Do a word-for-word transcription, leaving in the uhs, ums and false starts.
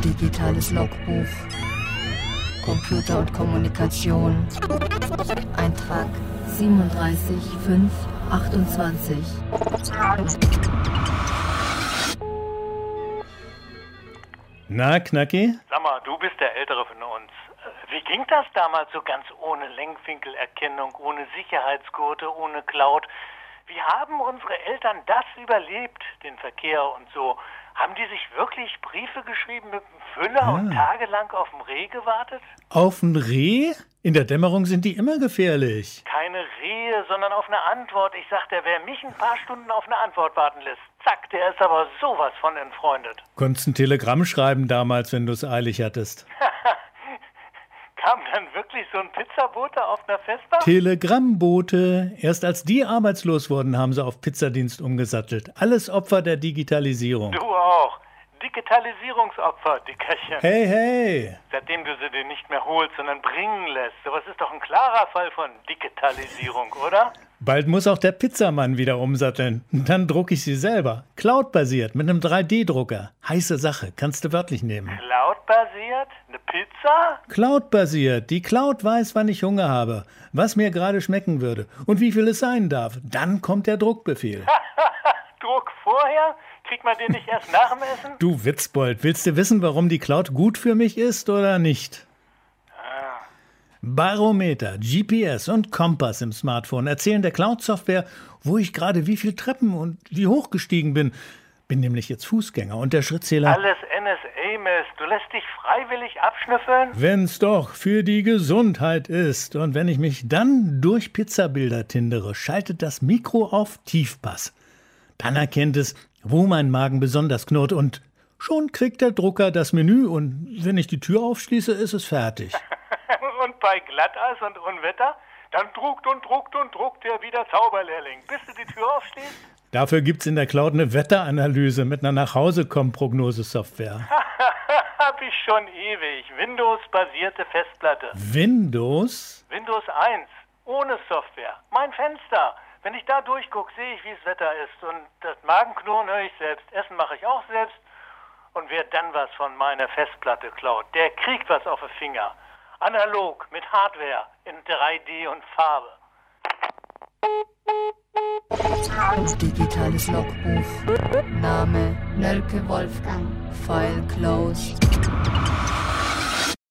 Digitales Logbuch. Computer und Kommunikation. Eintrag siebenunddreißig fünf achtundzwanzig. Na, Knacki? Sag mal, du bist der Ältere von uns. Wie ging das damals so ganz ohne Lenkwinkelerkennung, ohne Sicherheitsgurte, ohne Cloud? Wie haben unsere Eltern das überlebt, den Verkehr und so? Haben die sich wirklich Briefe geschrieben mit dem Füller ja. und tagelang auf dem Reh gewartet? Auf ein Reh? In der Dämmerung sind die immer gefährlich. Keine Rehe, sondern auf eine Antwort. Ich sagte, wer mich ein paar Stunden auf eine Antwort warten lässt, zack, der ist aber sowas von entfreundet. Konntest ein Telegramm schreiben damals, wenn du es eilig hattest. Kam dann wirklich so ein Pizzabote auf einer Vespa? Telegrammbote. Erst als die arbeitslos wurden, haben sie auf Pizzadienst umgesattelt. Alles Opfer der Digitalisierung. Du auch. Digitalisierungsopfer, Dickerchen. Hey, hey. Seitdem du sie dir nicht mehr holst, sondern bringen lässt. Sowas ist doch ein klarer Fall von Digitalisierung, oder? Bald muss auch der Pizzamann wieder umsatteln. Dann drucke ich sie selber. Cloud-basiert, mit einem drei D Drucker. Heiße Sache, kannst du wörtlich nehmen. Cloud-basiert? Eine Pizza? Cloud-basiert. Die Cloud weiß, wann ich Hunger habe, was mir gerade schmecken würde und wie viel es sein darf. Dann kommt der Druckbefehl. Druck vorher? Kriegt man den nicht erst nach dem Essen? Du Witzbold, willst du wissen, warum die Cloud gut für mich ist oder nicht? Ah. Barometer, G P S und Kompass im Smartphone erzählen der Cloud-Software, wo ich gerade wie viel Treppen und wie hoch gestiegen bin. Bin nämlich jetzt Fußgänger und der Schrittzähler... Alles N S A-Mist. Du lässt dich freiwillig abschnüffeln? Wenn's doch für die Gesundheit ist. Und wenn ich mich dann durch Pizzabilder tindere, schaltet das Mikro auf Tiefpass. Dann erkennt es, wo mein Magen besonders knurrt und schon kriegt der Drucker das Menü und wenn ich die Tür aufschließe, ist es fertig. Und bei Glatteis und Unwetter? Dann druckt und druckt und druckt er wieder Zauberlehrling, bis du die Tür aufschließt? Dafür gibt's in der Cloud eine Wetteranalyse mit einer Nach-Hause-Kommen-Prognosesoftware. Hab ich schon ewig. Windows-basierte Festplatte. Windows? Windows eins. Ohne Software. Mein Fenster. Wenn ich da durchgucke, sehe ich, wie das Wetter ist. Und das Magenknurren höre ich selbst. Essen mache ich auch selbst. Und wer dann was von meiner Festplatte klaut, der kriegt was auf den Finger. Analog, mit Hardware, in drei D und Farbe. Digitales Logbuch. Name Nölke Wolfgang. File closed.